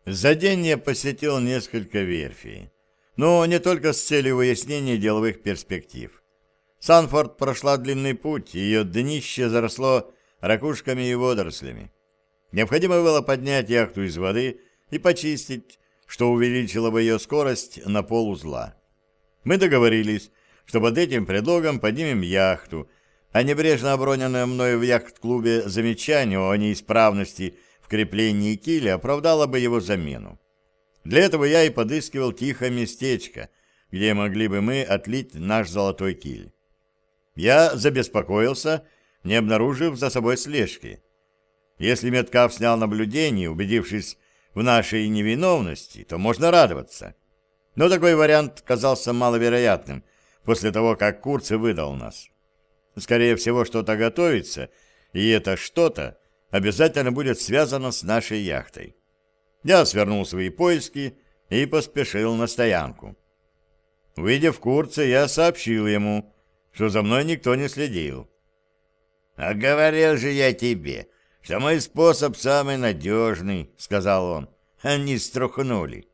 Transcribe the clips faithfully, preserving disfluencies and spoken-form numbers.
За день я посетил несколько верфей, но не только с целью выяснения деловых перспектив. Санфорд прошла длинный путь, ее днище заросло ракушками и водорослями. Необходимо было поднять яхту из воды и почистить, что увеличило бы ее скорость на полузла. Мы договорились, что под этим предлогом поднимем яхту, а небрежно оброненное мною в яхт-клубе замечание о неисправности в креплении киля оправдало бы его замену. Для этого я и подыскивал тихое местечко, где могли бы мы отлить наш золотой киль. Я забеспокоился, не обнаружив за собой слежки. Если Меткалф снял наблюдение, убедившись в нашей невиновности, то можно радоваться. Но такой вариант казался маловероятным после того, как Курцев выдал нас. Скорее всего, что-то готовится, и это что-то обязательно будет связано с нашей яхтой. Я свернул свои поиски и поспешил на стоянку. Увидев Курца, я сообщил ему, что за мной никто не следил. «А говорил же я тебе, что мой способ самый надежный», — сказал он. «Они струхнули».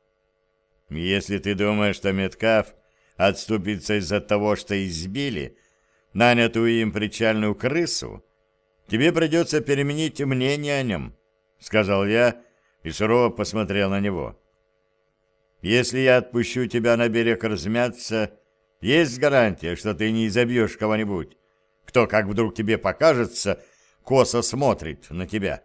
«Если ты думаешь, что Меткалф отступится из-за того, что избили нанятую им причальную крысу, тебе придется переменить мнение о нем», — сказал я и сурово посмотрел на него. «Если я отпущу тебя на берег размяться, есть гарантия, что ты не изобьешь кого-нибудь, кто, как вдруг тебе покажется, косо смотрит на тебя».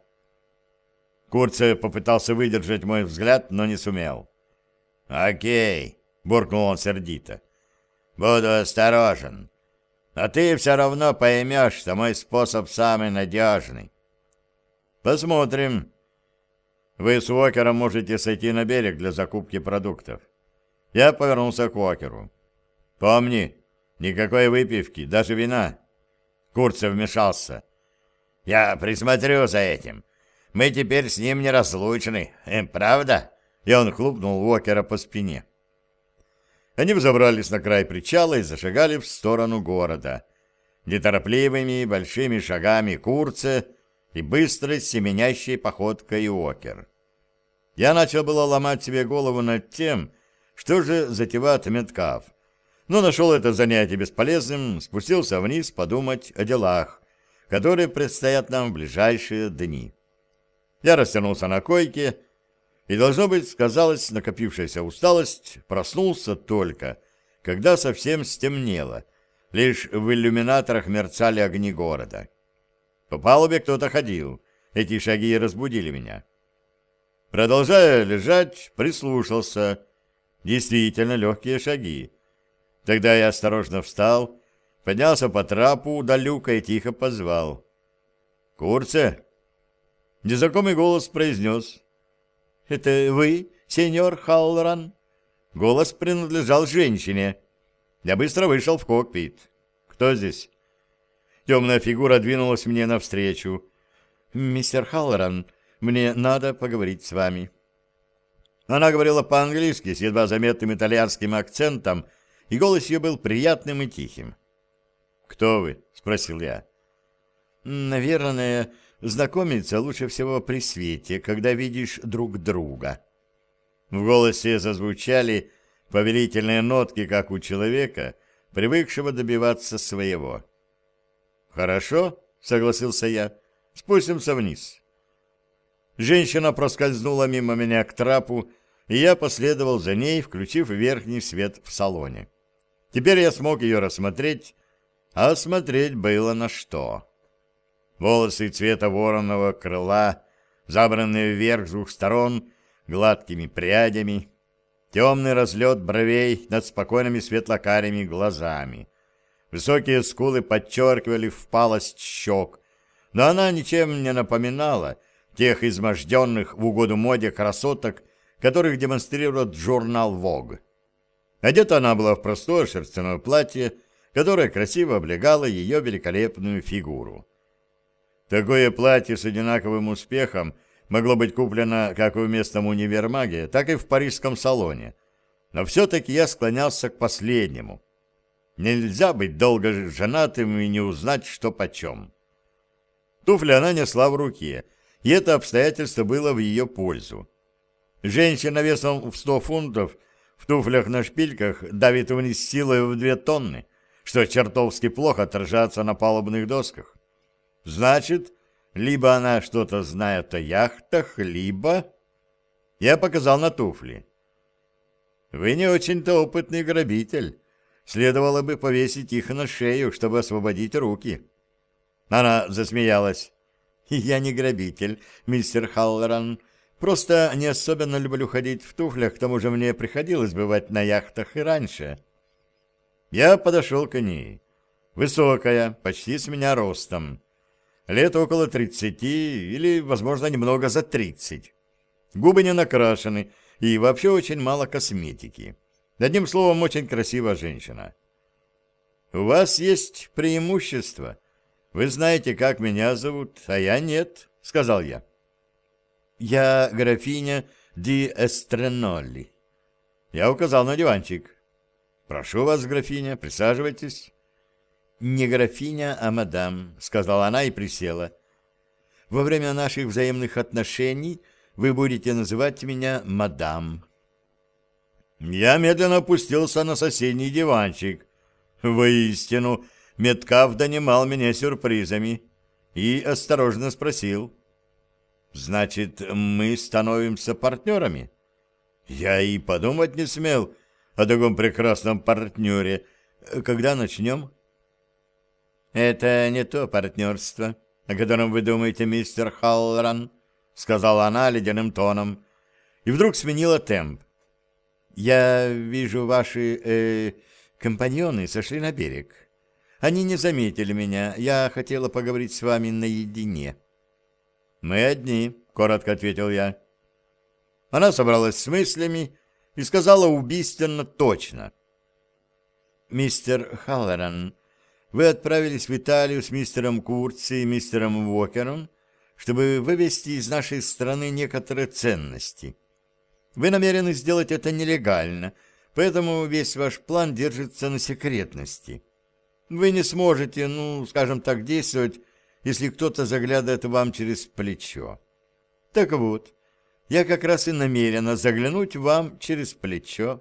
Курцев попытался выдержать мой взгляд, но не сумел. «Окей», — буркнул он сердито, — «буду осторожен. Но ты все равно поймешь, что мой способ самый надежный». «Посмотрим. Вы с Уокером можете сойти на берег для закупки продуктов». Я повернулся к Уокеру. «Помни, никакой выпивки, даже вина». Курцев вмешался. «Я присмотрю за этим. Мы теперь с ним неразлучны, правда?» И он хлопнул Уокера по спине. Они взобрались на край причала и зашагали в сторону города. Неторопливыми большими шагами Курцев и быстрой семенящей походкой Уокер. Я начал было ломать себе голову над тем, что же затевает Меткалф, но нашел это занятие бесполезным, спустился вниз подумать о делах, которые предстоят нам в ближайшие дни. Я растянулся на койке, и, должно быть, сказалась накопившаяся усталость, проснулся только, когда совсем стемнело, лишь в иллюминаторах мерцали огни города. По палубе кто-то ходил, эти шаги разбудили меня. Продолжая лежать, прислушался. Действительно легкие шаги. Тогда я осторожно встал, поднялся по трапу до люка и тихо позвал. «Курце?» Незнакомый голос произнес: «Это вы, сеньор Халлоран?» Голос принадлежал женщине. Я быстро вышел в кокпит. «Кто здесь?» Темная фигура двинулась мне навстречу. «Мистер Халлоран, мне надо поговорить с вами». Она говорила по-английски с едва заметным итальянским акцентом, и голос ее был приятным и тихим. «Кто вы?» — спросил я. «Наверное, знакомиться лучше всего при свете, когда видишь друг друга». В голосе зазвучали повелительные нотки, как у человека, привыкшего добиваться своего. «Хорошо», — согласился я, — «спустимся вниз». Женщина проскользнула мимо меня к трапу, и я последовал за ней, включив верхний свет в салоне. Теперь я смог ее рассмотреть, а смотреть было на что. Волосы цвета вороного крыла, забранные вверх с двух сторон гладкими прядями, темный разлет бровей над спокойными светлокарими глазами. Высокие скулы подчеркивали впалость щек, но она ничем не напоминала тех изможденных в угоду моде красоток, которых демонстрирует журнал Vogue. Одета она была в простое шерстяное платье, которое красиво облегало ее великолепную фигуру. Такое платье с одинаковым успехом могло быть куплено как в местном универмаге, так и в парижском салоне, но все-таки я склонялся к последнему. Нельзя быть долго женатым и не узнать, что почем. Туфли она несла в руке, и это обстоятельство было в ее пользу. Женщина весом в сто фунтов в туфлях на шпильках давит вниз силой в две тонны, что чертовски плохо отражается на палубных досках. Значит, либо она что-то знает о яхтах, либо... Я показал на туфли. Вы не очень-то опытный грабитель. Следовало бы повесить их на шею, чтобы освободить руки. Она засмеялась. Я не грабитель, мистер Халлоран. Просто не особенно люблю ходить в туфлях, к тому же мне приходилось бывать на яхтах и раньше. Я подошел к ней. Высокая, почти с меня ростом. Лет около тридцати или, возможно, немного за тридцать. Губы не накрашены и вообще очень мало косметики. Одним словом, очень красивая женщина. У вас есть преимущество. Вы знаете, как меня зовут, а я нет, сказал я. Я графиня ди Эстренолли. Я указал на диванчик. Прошу вас, графиня, присаживайтесь. Не графиня, а мадам, сказала она и присела. Во время наших взаимных отношений вы будете называть меня мадам. Я медленно опустился на соседний диванчик. Воистину, Меткалф донимал меня сюрпризами и осторожно спросил. «Значит, мы становимся партнерами?» Я и подумать не смел о таком прекрасном партнере. Когда начнем? «Это не то партнерство, о котором вы думаете, мистер Халлоран», — сказала она ледяным тоном, и вдруг сменила темп. «Я вижу, ваши э, компаньоны сошли на берег. Они не заметили меня. Я хотела поговорить с вами наедине». «Мы одни», — коротко ответил я. Она собралась с мыслями и сказала убийственно точно. «Мистер Халлоран, вы отправились в Италию с мистером Курци и мистером Уокером, чтобы вывести из нашей страны некоторые ценности. Вы намерены сделать это нелегально, поэтому весь ваш план держится на секретности. Вы не сможете, ну, скажем так, действовать, если кто-то заглядывает вам через плечо. Так вот, я как раз и намерена заглянуть вам через плечо».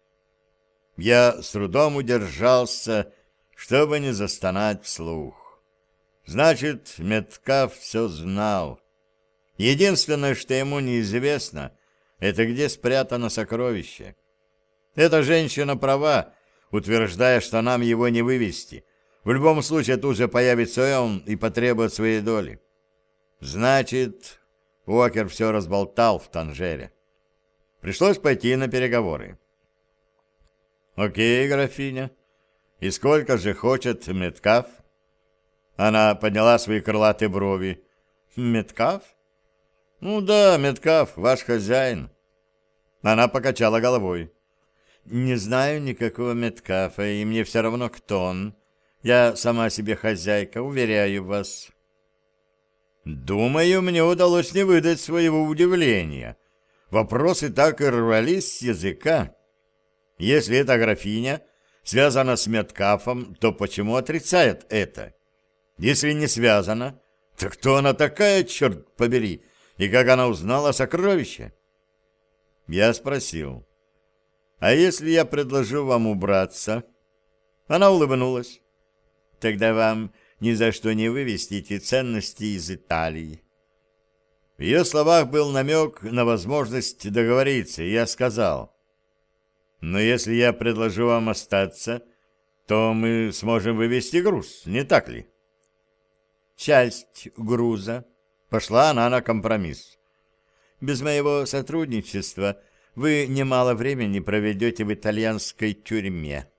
Я с трудом удержался, чтобы не застонать вслух. Значит, Меткалф все знал. Единственное, что ему неизвестно, это где спрятано сокровище. Эта женщина права, утверждая, что нам его не вывести. В любом случае тут же появится он и потребует своей доли. Значит, Уокер все разболтал в Танжере. Пришлось пойти на переговоры. «Окей, графиня. И сколько же хочет Меткалф?» Она подняла свои крылатые брови. «Меткалф? Ну да, Меткалф, ваш хозяин». Она покачала головой. «Не знаю никакого Меткалфа, и мне все равно, кто он. Я сама себе хозяйка, уверяю вас». Думаю, мне удалось не выдать своего удивления. Вопросы так и рвались с языка. Если эта графиня связана с Меткалфом, то почему отрицает это? Если не связана, то кто она такая, черт побери, и как она узнала о сокровище? Я спросил, а если я предложу вам убраться? Она улыбнулась. Тогда вам ни за что не вывести эти ценности из Италии. В ее словах был намек на возможность договориться, и я сказал, но если я предложу вам остаться, то мы сможем вывести груз, не так ли? Часть груза. Пошла она на компромисс. Без моего сотрудничества вы немало времени проведете в итальянской тюрьме.